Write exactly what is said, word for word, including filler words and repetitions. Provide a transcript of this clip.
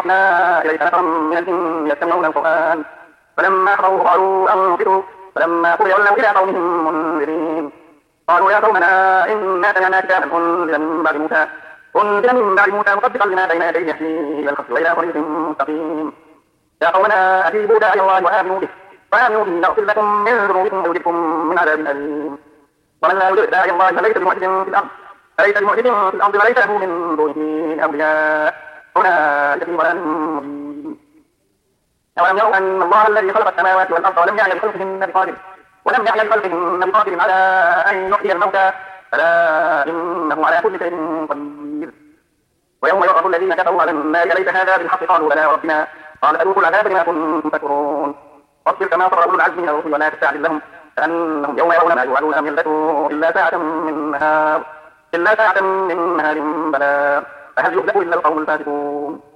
صرفنا إليك نفرا من الجن يستمعون القرآن فلما حضروه قالوا أنصتوا فلما قضي ولوا إلى قومهم منذرين قالوا يا قومنا إنا سمعنا كتابا أنزل من بعد موسى أنزل من بعد موسى مصدقا لما بين يديه يهدي إلى الحق وإلى طريق مستقيم يا قومنا أجيبوا داعي الله وآمنوا به وآمنوا به يغفر لكم من ذنوبكم ويجركم من عذاب أليم ومن لا يجب داعي الله فليس بمعجز في الأرض فليس بمعجز في الأرض وليس له من دونه أولياء أولئك في ضلال مبين أولم يروا أن الله الذي خلق السماوات والأرض ولم يعي بخلقهن بقادر ولم يعي بخلقهن بقادر على أن يحيي الموتى فلا إنه على كل شيء قدير ويوم يعرض الذين كفروا على النار ليس هذا بالحق قالوا بلى ربنا قال أذوقوا العذاب بما كنتم تكفرون واصبر كما صبر أولو العزم من الرسل ولا تستعجل لهم كأنهم يوم يرون ما يوعدون لم يلبثوا إلا ساعة من نهار إلا ساعة من نهار بلاغ فهل يهلك إلا القوم الفاسقون